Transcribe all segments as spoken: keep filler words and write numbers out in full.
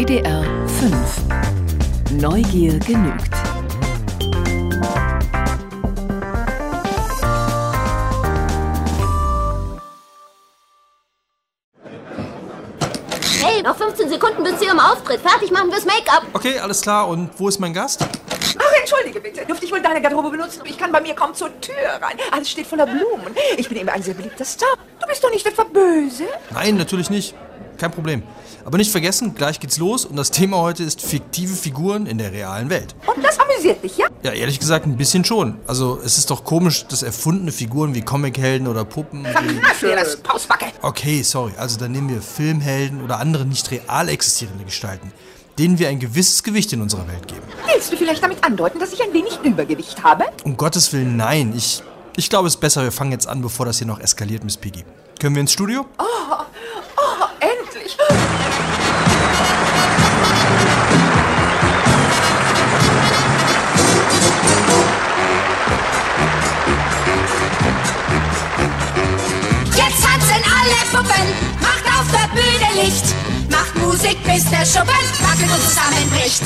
W D R fünf. Neugier genügt. Hey, noch fünfzehn Sekunden bis zu Ihrem Auftritt. Fertig machen wir's Make-up. Okay, alles klar. Und wo ist mein Gast? Ach, entschuldige bitte. Dürfte ich wohl deine Garderobe benutzen? Ich kann bei mir kaum zur Tür rein. Alles steht voller Blumen. Ich bin eben ein sehr beliebter Star. Du bist doch nicht etwa böse? Nein, natürlich nicht. Kein Problem. Aber nicht vergessen, gleich geht's los und das Thema heute ist fiktive Figuren in der realen Welt. Und das amüsiert dich, ja? Ja, ehrlich gesagt ein bisschen schon. Also es ist doch komisch, dass erfundene Figuren wie Comichelden oder Puppen... Verkneif dir das, Pausbacke! Okay, sorry. Also dann nehmen wir Filmhelden oder andere nicht real existierende Gestalten, denen wir ein gewisses Gewicht in unserer Welt geben. Willst du vielleicht damit andeuten, dass ich ein wenig Übergewicht habe? Um Gottes Willen, nein. Ich, ich glaube, es ist besser, wir fangen jetzt an, bevor das hier noch eskaliert, Miss Piggy. Können wir ins Studio? Oh, oh, endlich! Jetzt tanzen alle Puppen, macht auf der Bühne Licht, macht Musik, bis der Schuppen wackelt und zusammenbricht.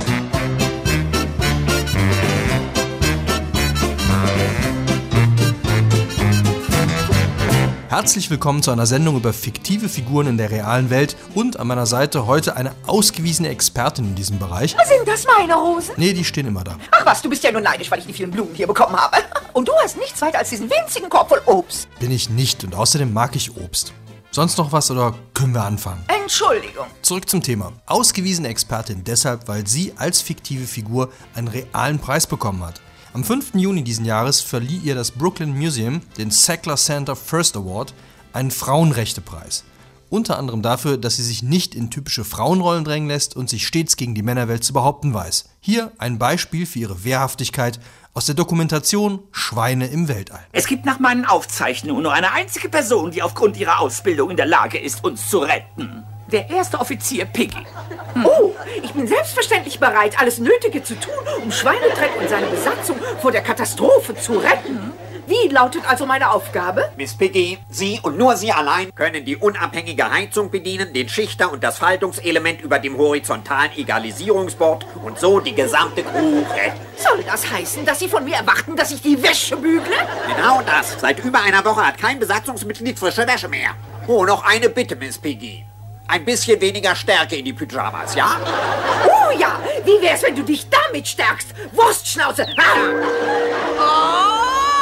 Herzlich willkommen zu einer Sendung über fiktive Figuren in der realen Welt und an meiner Seite heute eine ausgewiesene Expertin in diesem Bereich. Sind das meine Hosen? Nee, die stehen immer da. Ach was, du bist ja nur neidisch, weil ich die vielen Blumen hier bekommen habe. Und du hast nichts weiter als diesen winzigen Korb voll Obst. Bin ich nicht und außerdem mag ich Obst. Sonst noch was oder können wir anfangen? Entschuldigung. Zurück zum Thema. Ausgewiesene Expertin deshalb, weil sie als fiktive Figur einen realen Preis bekommen hat. Am fünften Juni diesen Jahres verlieh ihr das Brooklyn Museum den Sackler Center First Award, einen Frauenrechtepreis. Unter anderem dafür, dass sie sich nicht in typische Frauenrollen drängen lässt und sich stets gegen die Männerwelt zu behaupten weiß. Hier ein Beispiel für ihre Wehrhaftigkeit aus der Dokumentation Schweine im Weltall. Es gibt nach meinen Aufzeichnungen nur eine einzige Person, die aufgrund ihrer Ausbildung in der Lage ist, uns zu retten. Der erste Offizier Piggy. Oh, ich bin selbstverständlich bereit, alles Nötige zu tun, um Schweinetreck und seine Besatzung vor der Katastrophe zu retten. Wie lautet also meine Aufgabe? Miss Piggy, Sie und nur Sie allein können die unabhängige Heizung bedienen, den Schichter und das Faltungselement über dem horizontalen Egalisierungsboard und so die gesamte Crew retten. Soll das heißen, dass Sie von mir erwarten, dass ich die Wäsche bügle? Genau das. Seit über einer Woche hat kein Besatzungsmitglied frische Wäsche mehr. Oh, noch eine Bitte, Miss Piggy. Ein bisschen weniger Stärke in die Pyjamas, ja? Oh ja, wie wär's, wenn du dich damit stärkst? Wurstschnauze! Ah!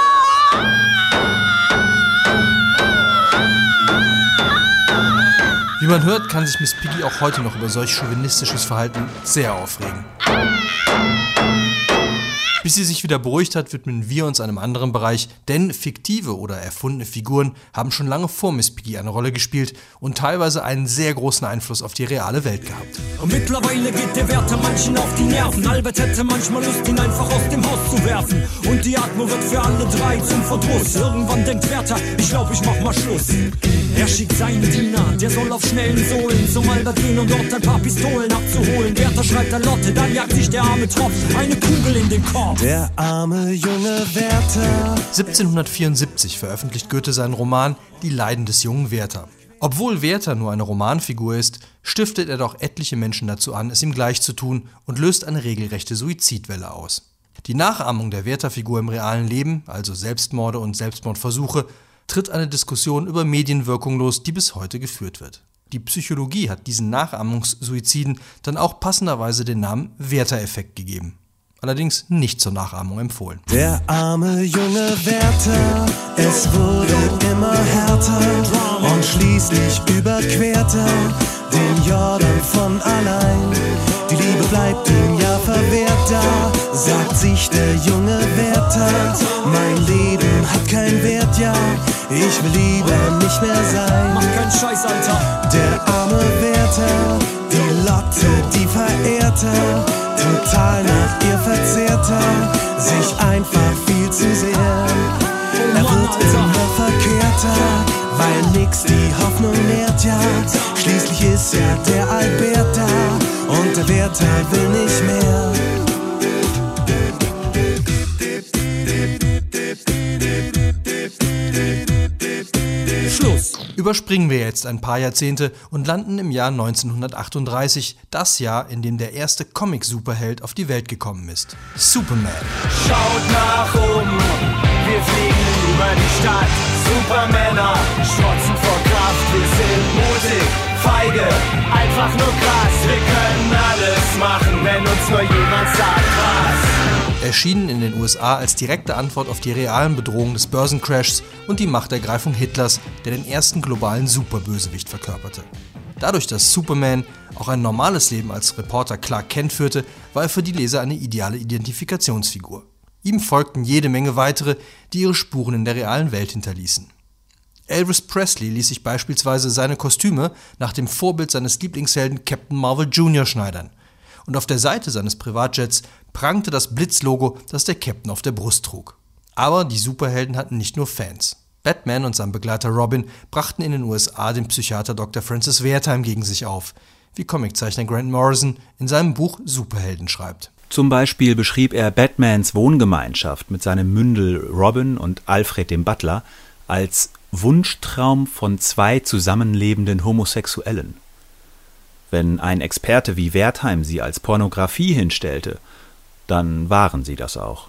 Wie man hört, kann sich Miss Piggy auch heute noch über solch chauvinistisches Verhalten sehr aufregen. Bis sie sich wieder beruhigt hat, widmen wir uns einem anderen Bereich, denn fiktive oder erfundene Figuren haben schon lange vor Miss Piggy eine Rolle gespielt und teilweise einen sehr großen Einfluss auf die reale Welt gehabt. Und mittlerweile geht der Wärter manchen auf die Nerven. Albert hätte manchmal Lust, ihn einfach aus dem Haus zu werfen. Und die Atmo wird für alle drei zum Verdruss. Irgendwann denkt Wärter, ich glaub, ich mach mal Schluss. Er schickt seinen Diener, der soll auf schnellen Sohlen zum Albert gehen und dort ein paar Pistolen abzuholen. Wärter schreibt an Lotte, dann jagt sich der arme Tropf eine Kugel in den Korb. Der arme junge Wärter. siebzehnhundertvierundsiebzig veröffentlicht Goethe seinen Roman Die Leiden des jungen Werther. Obwohl Werther nur eine Romanfigur ist, stiftet er doch etliche Menschen dazu an, es ihm gleich zu tun und löst eine regelrechte Suizidwelle aus. Die Nachahmung der Werther-Figur im realen Leben, also Selbstmorde und Selbstmordversuche, tritt eine Diskussion über Medienwirkung los, die bis heute geführt wird. Die Psychologie hat diesen Nachahmungssuiziden dann auch passenderweise den Namen Werther-Effekt gegeben. Allerdings nicht zur Nachahmung empfohlen. Der arme junge Wärter, es wurde immer härter und schließlich überquert er den Jordan von allein. Die Liebe bleibt ihm ja verwehrt, da sagt sich der junge Wärter, mein Leben hat keinen Wert, ja, ich will lieber nicht mehr sein. Mach keinen Scheiß, Alter. Der arme Wärter, die Lotte, die verehrt er, total nach ihr verzehrter, sich einfach viel zu sehr. Er wird immer verkehrter, weil nix die Hoffnung nährt, ja. Schließlich ist ja der Albert da und der Wärter will nicht mehr. Schluss. Über Überspringen wir jetzt ein paar Jahrzehnte und landen im Jahr neunzehnhundertachtunddreißig, das Jahr, in dem der erste Comic-Superheld auf die Welt gekommen ist: Superman. Schaut nach oben, wir fliegen über die Stadt. Supermänner strotzen vor Kraft, wir sind mutig, feige, einfach nur krass. Wir können alles machen, wenn uns nur jemand sagt, was. Erschienen in den U S A als direkte Antwort auf die realen Bedrohungen des Börsencrashs und die Machtergreifung Hitlers, der den ersten globalen Superbösewicht verkörperte. Dadurch, dass Superman auch ein normales Leben als Reporter Clark Kent führte, war er für die Leser eine ideale Identifikationsfigur. Ihm folgten jede Menge weitere, die ihre Spuren in der realen Welt hinterließen. Elvis Presley ließ sich beispielsweise seine Kostüme nach dem Vorbild seines Lieblingshelden Captain Marvel Junior schneidern. Und auf der Seite seines Privatjets prangte das Blitzlogo, das der Captain auf der Brust trug. Aber die Superhelden hatten nicht nur Fans. Batman und sein Begleiter Robin brachten in den U S A den Psychiater Doktor Francis Wertheim gegen sich auf, wie Comiczeichner Grant Morrison in seinem Buch Superhelden schreibt. Zum Beispiel beschrieb er Batmans Wohngemeinschaft mit seinem Mündel Robin und Alfred dem Butler als Wunschtraum von zwei zusammenlebenden Homosexuellen. Wenn ein Experte wie Wertheim sie als Pornografie hinstellte, dann waren sie das auch.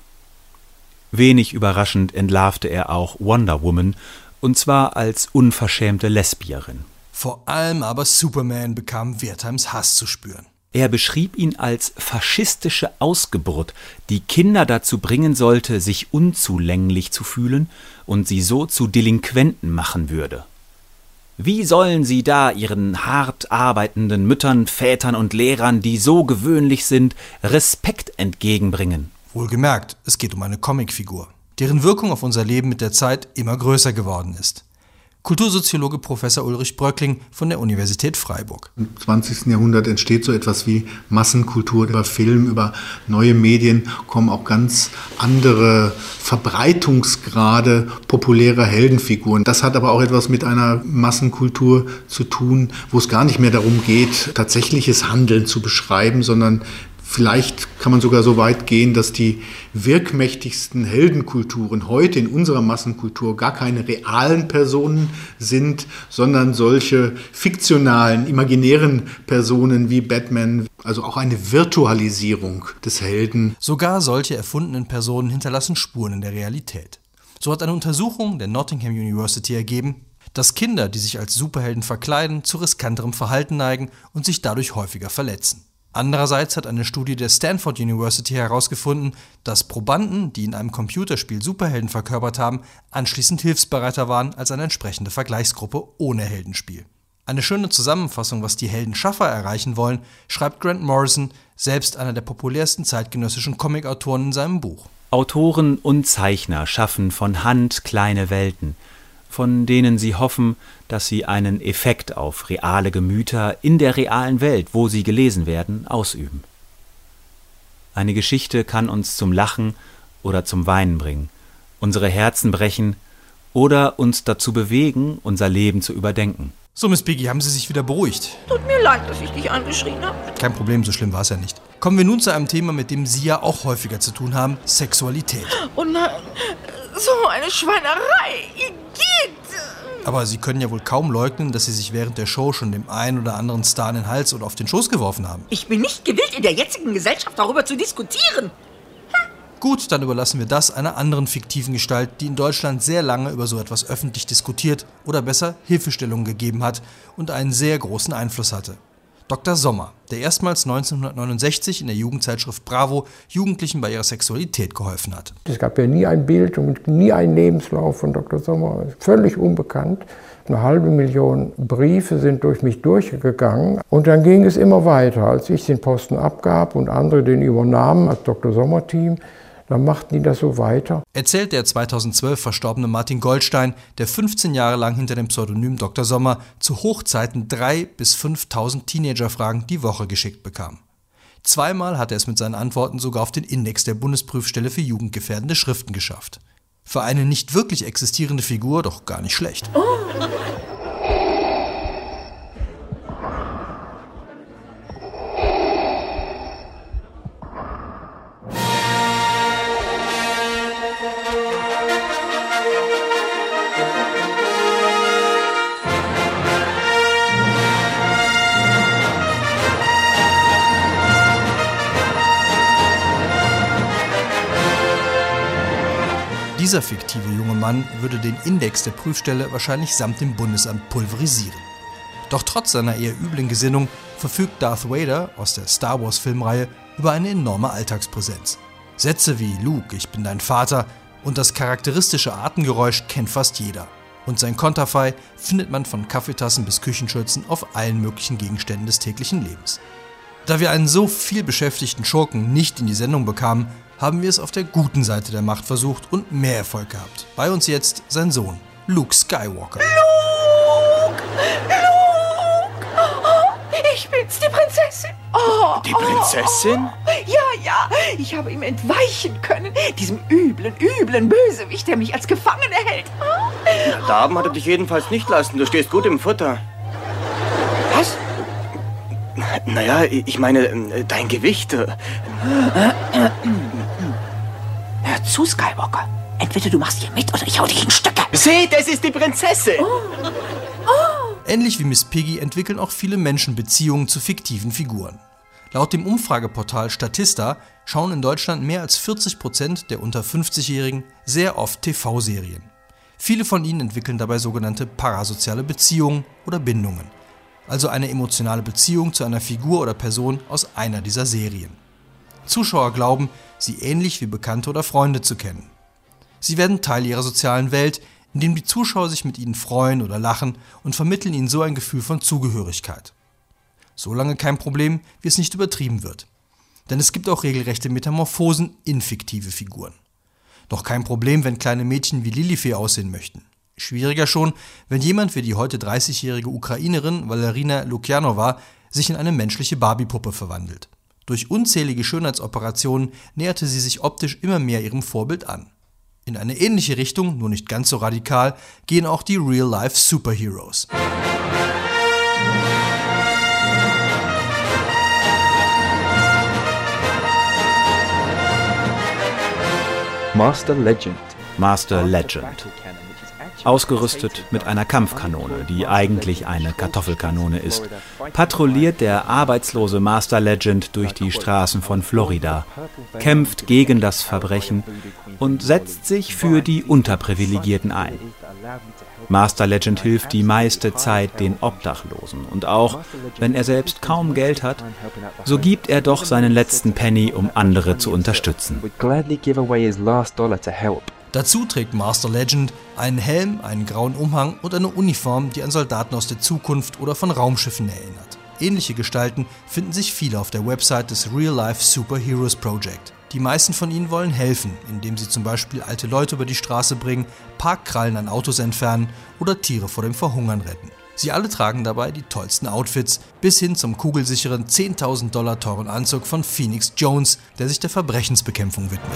Wenig überraschend entlarvte er auch Wonder Woman, und zwar als unverschämte Lesbierin. Vor allem aber Superman bekam Wertheims Hass zu spüren. Er beschrieb ihn als faschistische Ausgeburt, die Kinder dazu bringen sollte, sich unzulänglich zu fühlen und sie so zu Delinquenten machen würde. Wie sollen sie da ihren hart arbeitenden Müttern, Vätern und Lehrern, die so gewöhnlich sind, Respekt entgegenbringen? Wohlgemerkt, es geht um eine Comicfigur, deren Wirkung auf unser Leben mit der Zeit immer größer geworden ist. Kultursoziologe Professor Ulrich Bröckling von der Universität Freiburg. Im zwanzigsten Jahrhundert entsteht so etwas wie Massenkultur. Über Film, über neue Medien kommen auch ganz andere Verbreitungsgrade populärer Heldenfiguren. Das hat aber auch etwas mit einer Massenkultur zu tun, wo es gar nicht mehr darum geht, tatsächliches Handeln zu beschreiben, sondern vielleicht kann man sogar so weit gehen, dass die wirkmächtigsten Heldenkulturen heute in unserer Massenkultur gar keine realen Personen sind, sondern solche fiktionalen, imaginären Personen wie Batman, also auch eine Virtualisierung des Helden. Sogar solche erfundenen Personen hinterlassen Spuren in der Realität. So hat eine Untersuchung der Nottingham University ergeben, dass Kinder, die sich als Superhelden verkleiden, zu riskanterem Verhalten neigen und sich dadurch häufiger verletzen. Andererseits hat eine Studie der Stanford University herausgefunden, dass Probanden, die in einem Computerspiel Superhelden verkörpert haben, anschließend hilfsbereiter waren als eine entsprechende Vergleichsgruppe ohne Heldenspiel. Eine schöne Zusammenfassung, was die Heldenschaffer erreichen wollen, schreibt Grant Morrison, selbst einer der populärsten zeitgenössischen Comicautoren, in seinem Buch. Autoren und Zeichner schaffen von Hand kleine Welten, von denen sie hoffen, dass sie einen Effekt auf reale Gemüter in der realen Welt, wo sie gelesen werden, ausüben. Eine Geschichte kann uns zum Lachen oder zum Weinen bringen, unsere Herzen brechen oder uns dazu bewegen, unser Leben zu überdenken. So, Miss Piggy, haben Sie sich wieder beruhigt? Tut mir leid, dass ich dich angeschrien habe. Kein Problem, so schlimm war es ja nicht. Kommen wir nun zu einem Thema, mit dem Sie ja auch häufiger zu tun haben: Sexualität. Oh nein, so eine Schweinerei. Igitt. Aber Sie können ja wohl kaum leugnen, dass Sie sich während der Show schon dem einen oder anderen Star in den Hals oder auf den Schoß geworfen haben. Ich bin nicht gewillt, in der jetzigen Gesellschaft darüber zu diskutieren. Hm. Gut, dann überlassen wir das einer anderen fiktiven Gestalt, die in Deutschland sehr lange über so etwas öffentlich diskutiert oder besser Hilfestellungen gegeben hat und einen sehr großen Einfluss hatte. Doktor Sommer, der erstmals neunzehnhundertneunundsechzig in der Jugendzeitschrift Bravo Jugendlichen bei ihrer Sexualität geholfen hat. Es gab ja nie ein Bild und nie einen Lebenslauf von Doktor Sommer, völlig unbekannt. Eine halbe Million Briefe sind durch mich durchgegangen und dann ging es immer weiter. Als ich den Posten abgab und andere den übernahmen als Doktor Sommer-Team, dann machten die das so weiter. Erzählt der zweitausendzwölf verstorbene Martin Goldstein, der fünfzehn Jahre lang hinter dem Pseudonym Doktor Sommer zu Hochzeiten dreitausend bis fünftausend Teenagerfragen die Woche geschickt bekam. Zweimal hat er es mit seinen Antworten sogar auf den Index der Bundesprüfstelle für jugendgefährdende Schriften geschafft. Für eine nicht wirklich existierende Figur doch gar nicht schlecht. Oh. Dieser fiktive junge Mann würde den Index der Prüfstelle wahrscheinlich samt dem Bundesamt pulverisieren. Doch trotz seiner eher üblen Gesinnung verfügt Darth Vader aus der Star Wars Filmreihe über eine enorme Alltagspräsenz. Sätze wie Luke, ich bin dein Vater und das charakteristische Atemgeräusch kennt fast jeder. Und sein Konterfei findet man von Kaffeetassen bis Küchenschürzen auf allen möglichen Gegenständen des täglichen Lebens. Da wir einen so viel beschäftigten Schurken nicht in die Sendung bekamen, haben wir es auf der guten Seite der Macht versucht und mehr Erfolg gehabt. Bei uns jetzt sein Sohn, Luke Skywalker. Luke! Luke! Oh, ich bin's, die Prinzessin. Oh, die Prinzessin? Oh, ja, ja, ich habe ihm entweichen können, diesem üblen, üblen Bösewicht, der mich als Gefangene hält. Na, Darben hat er dich jedenfalls nicht lassen. Du stehst gut im Futter. Was? Naja, ich meine, dein Gewicht. Hör zu, Skywalker. Entweder du machst hier mit oder ich hau dich in Stücke. Seht, es ist die Prinzessin. Oh. Oh. Ähnlich wie Miss Piggy entwickeln auch viele Menschen Beziehungen zu fiktiven Figuren. Laut dem Umfrageportal Statista schauen in Deutschland mehr als vierzig Prozent der unter fünfzigjährigen sehr oft T V-Serien. Viele von ihnen entwickeln dabei sogenannte parasoziale Beziehungen oder Bindungen, also eine emotionale Beziehung zu einer Figur oder Person aus einer dieser Serien. Zuschauer glauben, sie ähnlich wie Bekannte oder Freunde zu kennen. Sie werden Teil ihrer sozialen Welt, indem die Zuschauer sich mit ihnen freuen oder lachen und vermitteln ihnen so ein Gefühl von Zugehörigkeit. Solange kein Problem, wie es nicht übertrieben wird. Denn es gibt auch regelrechte Metamorphosen in fiktive Figuren. Doch kein Problem, wenn kleine Mädchen wie Lilifee aussehen möchten. Schwieriger schon, wenn jemand wie die heute dreißigjährige Ukrainerin Valerina Lukjanova sich in eine menschliche Barbie-Puppe verwandelt. Durch unzählige Schönheitsoperationen näherte sie sich optisch immer mehr ihrem Vorbild an. In eine ähnliche Richtung, nur nicht ganz so radikal, gehen auch die Real-Life-Superheroes. Master Legend. Master Legend. Ausgerüstet mit einer Kampfkanone, die eigentlich eine Kartoffelkanone ist, patrouilliert der arbeitslose Master Legend durch die Straßen von Florida, kämpft gegen das Verbrechen und setzt sich für die Unterprivilegierten ein. Master Legend hilft die meiste Zeit den Obdachlosen und auch, wenn er selbst kaum Geld hat, so gibt er doch seinen letzten Penny, um andere zu unterstützen. Dazu trägt Master Legend einen Helm, einen grauen Umhang und eine Uniform, die an Soldaten aus der Zukunft oder von Raumschiffen erinnert. Ähnliche Gestalten finden sich viele auf der Website des Real Life Superheroes Project. Die meisten von ihnen wollen helfen, indem sie zum Beispiel alte Leute über die Straße bringen, Parkkrallen an Autos entfernen oder Tiere vor dem Verhungern retten. Sie alle tragen dabei die tollsten Outfits, bis hin zum kugelsicheren zehntausend Dollar teuren Anzug von Phoenix Jones, der sich der Verbrechensbekämpfung widmet.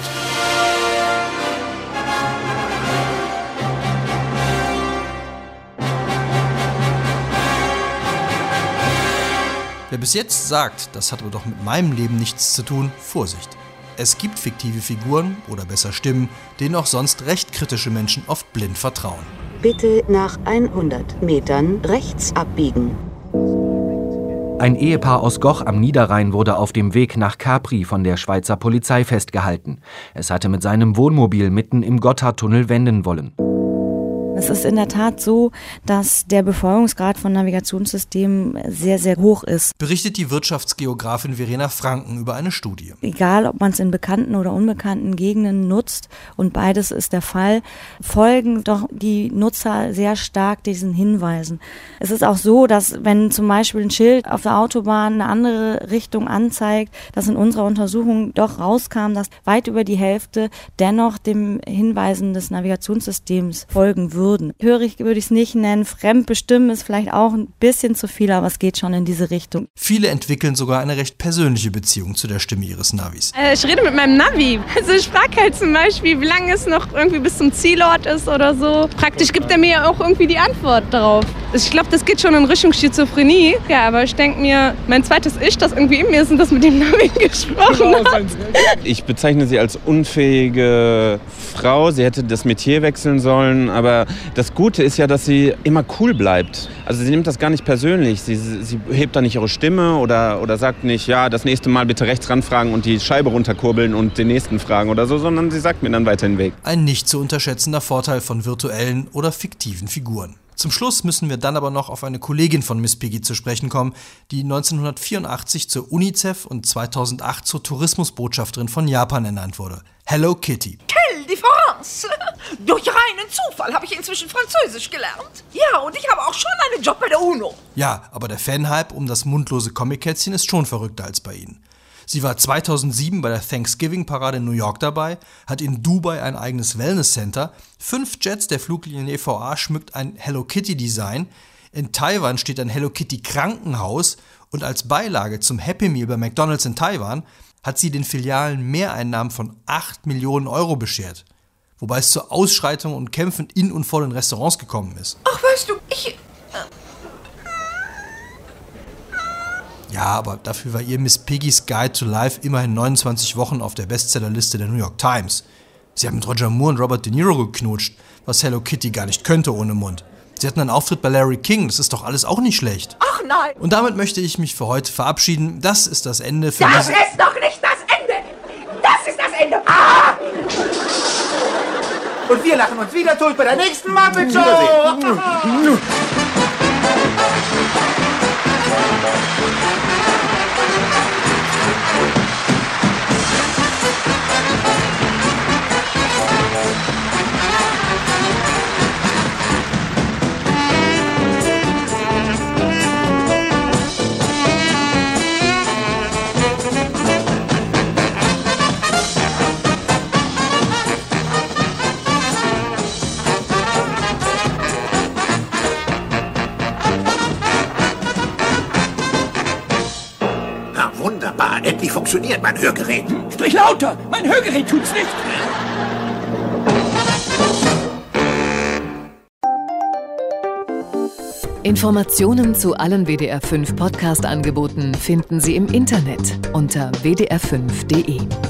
Wer bis jetzt sagt, das hat aber doch mit meinem Leben nichts zu tun, Vorsicht. Es gibt fiktive Figuren, oder besser Stimmen, denen auch sonst recht kritische Menschen oft blind vertrauen. Bitte nach hundert Metern rechts abbiegen. Ein Ehepaar aus Goch am Niederrhein wurde auf dem Weg nach Capri von der Schweizer Polizei festgehalten. Es hatte mit seinem Wohnmobil mitten im Gotthardtunnel wenden wollen. Es ist in der Tat so, dass der Befolgungsgrad von Navigationssystemen sehr, sehr hoch ist. Berichtet die Wirtschaftsgeografin Verena Franken über eine Studie. Egal, ob man es in bekannten oder unbekannten Gegenden nutzt, und beides ist der Fall, folgen doch die Nutzer sehr stark diesen Hinweisen. Es ist auch so, dass wenn zum Beispiel ein Schild auf der Autobahn eine andere Richtung anzeigt, dass in unserer Untersuchung doch rauskam, dass weit über die Hälfte dennoch dem Hinweisen des Navigationssystems folgen würde. Hörig würde ich es nicht nennen, fremdbestimmen ist vielleicht auch ein bisschen zu viel, aber es geht schon in diese Richtung. Viele entwickeln sogar eine recht persönliche Beziehung zu der Stimme ihres Navis. Äh, ich rede mit meinem Navi. Also ich frage halt zum Beispiel, wie lange es noch irgendwie bis zum Zielort ist oder so. Praktisch gibt er mir ja auch irgendwie die Antwort darauf. Ich glaube, das geht schon in Richtung Schizophrenie. Ja, aber ich denke mir, mein zweites Ich, das irgendwie in mir ist und das mit dem Navi gesprochen hat. Ich bezeichne sie als unfähige Frau. Sie hätte das Metier wechseln sollen. Aber das Gute ist ja, dass sie immer cool bleibt. Also sie nimmt das gar nicht persönlich. Sie, sie hebt da nicht ihre Stimme oder, oder sagt nicht, ja, das nächste Mal bitte rechts ranfragen und die Scheibe runterkurbeln und den nächsten fragen oder so, sondern sie sagt mir dann weiter den Weg. Ein nicht zu unterschätzender Vorteil von virtuellen oder fiktiven Figuren. Zum Schluss müssen wir dann aber noch auf eine Kollegin von Miss Piggy zu sprechen kommen, die neunzehnhundertvierundachtzig zur UNICEF und zweitausendacht zur Tourismusbotschafterin von Japan ernannt wurde. Hello Kitty. Quelle différence! Durch reinen Zufall habe ich inzwischen Französisch gelernt. Ja, und ich habe auch schon einen Job bei der UNO. Ja, aber der Fanhype um das mundlose Comic-Kätzchen ist schon verrückter als bei Ihnen. Sie war zweitausendsieben bei der Thanksgiving-Parade in New York dabei, hat in Dubai ein eigenes Wellness-Center, fünf Jets der Fluglinie E V A schmückt ein Hello Kitty-Design, in Taiwan steht ein Hello Kitty-Krankenhaus und als Beilage zum Happy Meal bei McDonald's in Taiwan hat sie den Filialen Mehreinnahmen von acht Millionen Euro beschert. Wobei es zu Ausschreitungen und Kämpfen in und vor den Restaurants gekommen ist. Ach, weißt du, ich... Ja, aber dafür war ihr Miss Piggy's Guide to Life immerhin neunundzwanzig Wochen auf der Bestsellerliste der New York Times. Sie hat mit Roger Moore und Robert De Niro geknutscht, was Hello Kitty gar nicht könnte ohne Mund. Sie hatten einen Auftritt bei Larry King, das ist doch alles auch nicht schlecht. Ach nein! Und damit möchte ich mich für heute verabschieden. Das ist das Ende für Das diese... ist doch nicht das Ende! Das ist das Ende! Ah! Und wir lachen uns wieder tot bei der nächsten Muppet Show! Wunderbar, endlich funktioniert mein Hörgerät. Sprich lauter, mein Hörgerät tut's nicht. Informationen zu allen W D R fünf Podcast-Angeboten finden Sie im Internet unter w d r fünf punkt d e.